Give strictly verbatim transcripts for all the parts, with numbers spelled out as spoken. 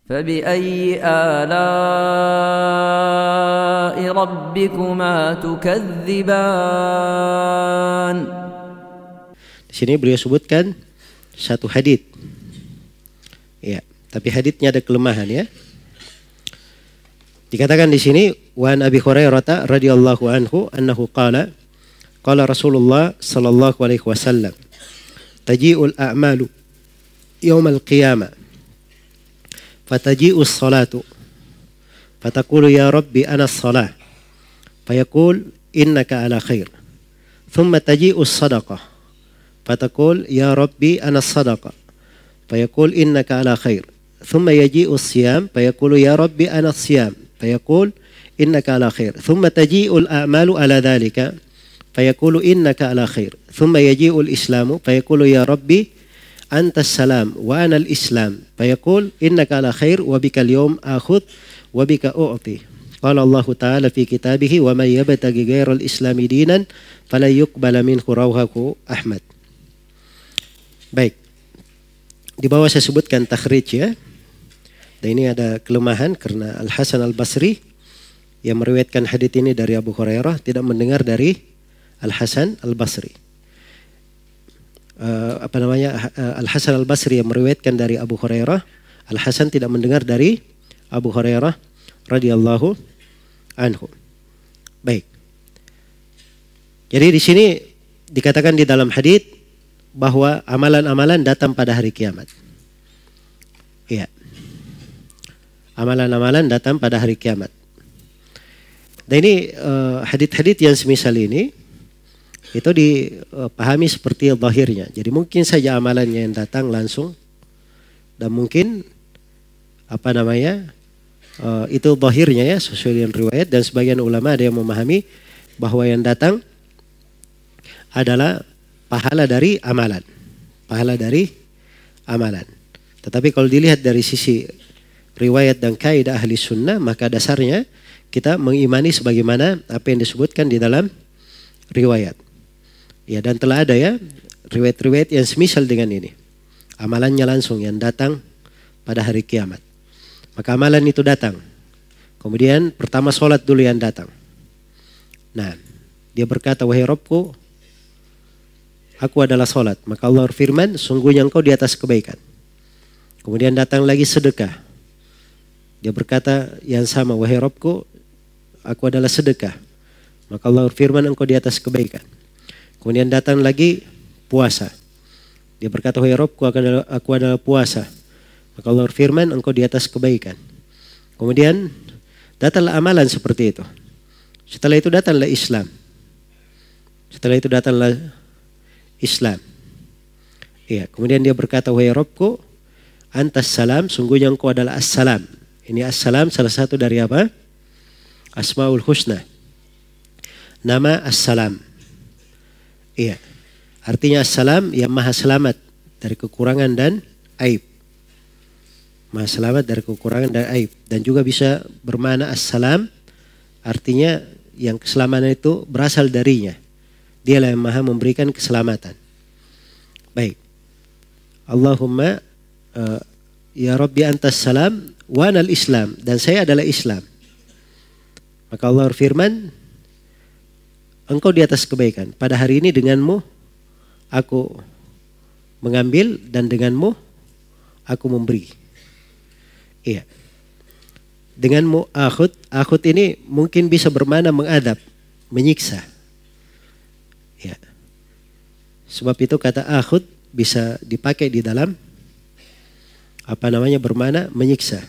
فبأي آلاء ربكما تكذبان. Di sini beliau sebutkan satu hadits. Ya, tapi haditsnya ada kelemahan ya. Dikatakan di sini wa an Abi Hurairah radhiyallahu anhu annahu qala qala Rasulullah sallallahu alaihi wasallam taji'ul a'malu yaumal qiyamah fataji'us salatu fataqulu ya rabbi ana as-salah fayaqul innaka ala khair thumma taji'us sadaqah fataqul ya rabbi ana as-sadaqah fayaqul innaka ala khair thumma yaji'us siyam fayaqulu ya rabbi ana as-siyam fayaqul innaka ala khair thumma taji'ul a'malu ala dhalika fayaqulu innaka ala khair thumma yaji'ul islamu fayaqulu ya rabbi anta salam wa ana al-islam fayaqul innaka ala khair wa bika al-yawm akhudh wa bika u'ti. Qala Allah Ta'ala fi kitabihi wa man yabtaghi ghayra al-islami dinan falan yuqbala minhu rawahu Ahmad. Baik. Di bawah saya sebutkan takhrij ya. Dan ini ada kelemahan karena Al-Hasan Al-Basri yang meriwayatkan hadits ini dari Abu Hurairah tidak mendengar dari Al-Hasan Al-Basri. Uh, apa namanya uh, Al-Hasan Al-Basri yang meriwayatkan dari Abu Hurairah, Al-Hasan tidak mendengar dari Abu Hurairah radhiyallahu anhu. Baik. Jadi di sini dikatakan di dalam hadits bahwa amalan-amalan datang pada hari kiamat. Iya. Amalan-amalan datang pada hari kiamat. Dan ini uh, hadits-hadits yang semisal ini itu dipahami seperti zahirnya. Jadi mungkin saja amalannya yang datang langsung dan mungkin apa namanya uh, itu zahirnya ya sesuai dengan riwayat, dan sebagian ulama ada yang memahami bahwa yang datang adalah pahala dari amalan, pahala dari amalan. Tetapi kalau dilihat dari sisi riwayat dan kaidah ahli sunnah, maka dasarnya kita mengimani sebagaimana apa yang disebutkan di dalam riwayat. Ya, dan telah ada ya riwayat-riwayat yang semisal dengan ini. Amalannya langsung yang datang pada hari kiamat. Maka amalan itu datang. Kemudian pertama sholat dulu yang datang. Nah, dia berkata, wahai Rabbku, aku adalah sholat. Maka Allah berfirman, sungguhnya engkau di atas kebaikan. Kemudian datang lagi sedekah. Dia berkata yang sama, wahai Rabbku, aku adalah sedekah. Maka Allah berfirman, engkau di atas kebaikan. Kemudian datang lagi puasa. Dia berkata, wahai Rabbku, aku adalah, aku adalah puasa. Maka Allah berfirman, engkau di atas kebaikan. Kemudian datanglah amalan seperti itu. Setelah itu datanglah Islam. Setelah itu datanglah Islam. Iya. Kemudian dia berkata, wahai Rabbku, antas salam, sungguhnya engkau adalah as-salam. Ini as-salam salah satu dari apa? Asmaul Husna. Nama as-salam. Iya, artinya as-salam yang maha selamat dari kekurangan dan aib. Maha selamat dari kekurangan dan aib. Dan juga bisa bermakna as-salam, artinya yang keselamatan itu berasal darinya. Dialah yang maha memberikan keselamatan. Baik. Allahumma uh, ya Rabbi antas salam wa anal Islam. Dan saya adalah Islam. Maka Allah berfirman, engkau di atas kebaikan. Pada hari ini denganmu aku mengambil dan denganmu aku memberi. Iya. Denganmu akhud. Akhud ini mungkin bisa bermakna mengadab, menyiksa. Ya. Sebab itu kata akhud bisa dipakai di dalam apa namanya bermakna menyiksa.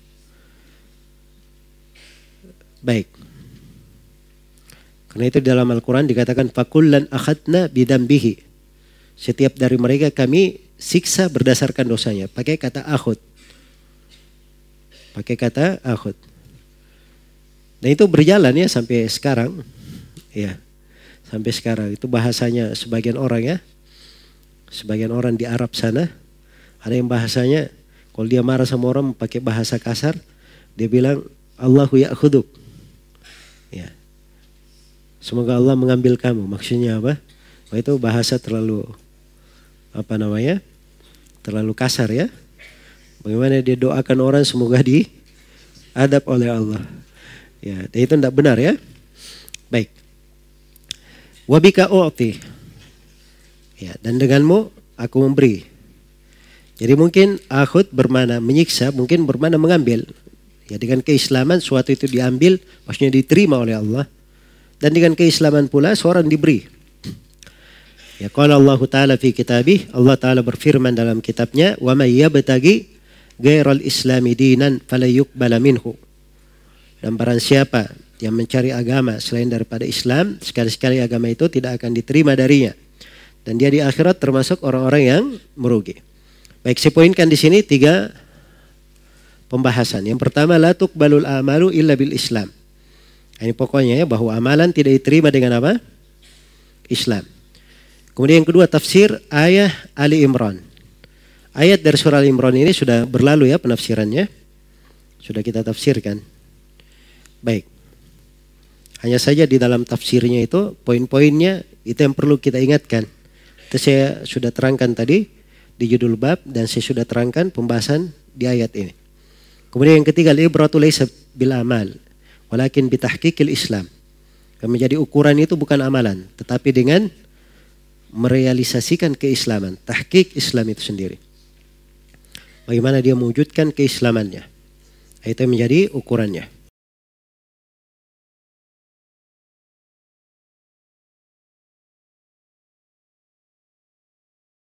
Baik. Karena itu dalam Al-Quran dikatakan fakullan akhadna bidambihi. Setiap dari mereka kami siksa berdasarkan dosanya. Pakai kata akhud. Pakai kata akhud. Dan itu berjalan ya sampai sekarang. Ya. Sampai sekarang itu bahasanya sebagian orang ya. Sebagian orang di Arab sana ada yang bahasanya kalau dia marah sama orang pakai bahasa kasar, dia bilang Allahu ya'khuduk. Ya. Semoga Allah mengambil kamu. Maksudnya apa? Oh, itu bahasa terlalu apa namanya? Terlalu kasar ya. Bagaimana dia doakan orang semoga diadab oleh Allah. Ya, dan itu tidak benar ya. Baik. Wabika u'ti. Ya, dan denganmu aku memberi. Jadi mungkin akhud bermakna menyiksa, mungkin bermakna mengambil. Ya, dengan keislaman suatu itu diambil, maksudnya diterima oleh Allah. Dan dengan keislaman pula seorang diberi. Ya, qala Allah Ta'ala fi kitabih, Allah Ta'ala berfirman dalam kitabnya, wa may yabtaghi ghairal islami dinan fala yuqbala minhu. Dan barang siapa yang mencari agama selain daripada Islam, sekali-sekali agama itu tidak akan diterima darinya. Dan dia di akhirat termasuk orang-orang yang merugi. Baik, saya poinkan di sini tiga pembahasan. Yang pertama, la tuqbalul amalu illa bil Islam. Ini pokoknya ya, bahwa amalan tidak diterima dengan apa? Islam. Kemudian yang kedua, tafsir ayat Ali Imran. Ayat dari surah Ali Imran ini sudah berlalu ya penafsirannya. Sudah kita tafsirkan. Baik. Hanya saja di dalam tafsirnya itu, poin-poinnya itu yang perlu kita ingatkan. Itu saya sudah terangkan tadi di judul bab, dan saya sudah terangkan pembahasan di ayat ini. Kemudian yang ketiga, al-ibratu laysa bil amal, walakin bitahqiqil Islam. Yang menjadi ukuran itu bukan amalan, tetapi dengan merealisasikan keislaman, tahqiq Islam itu sendiri. Bagaimana dia mewujudkan keislamannya. Itu yang menjadi ukurannya.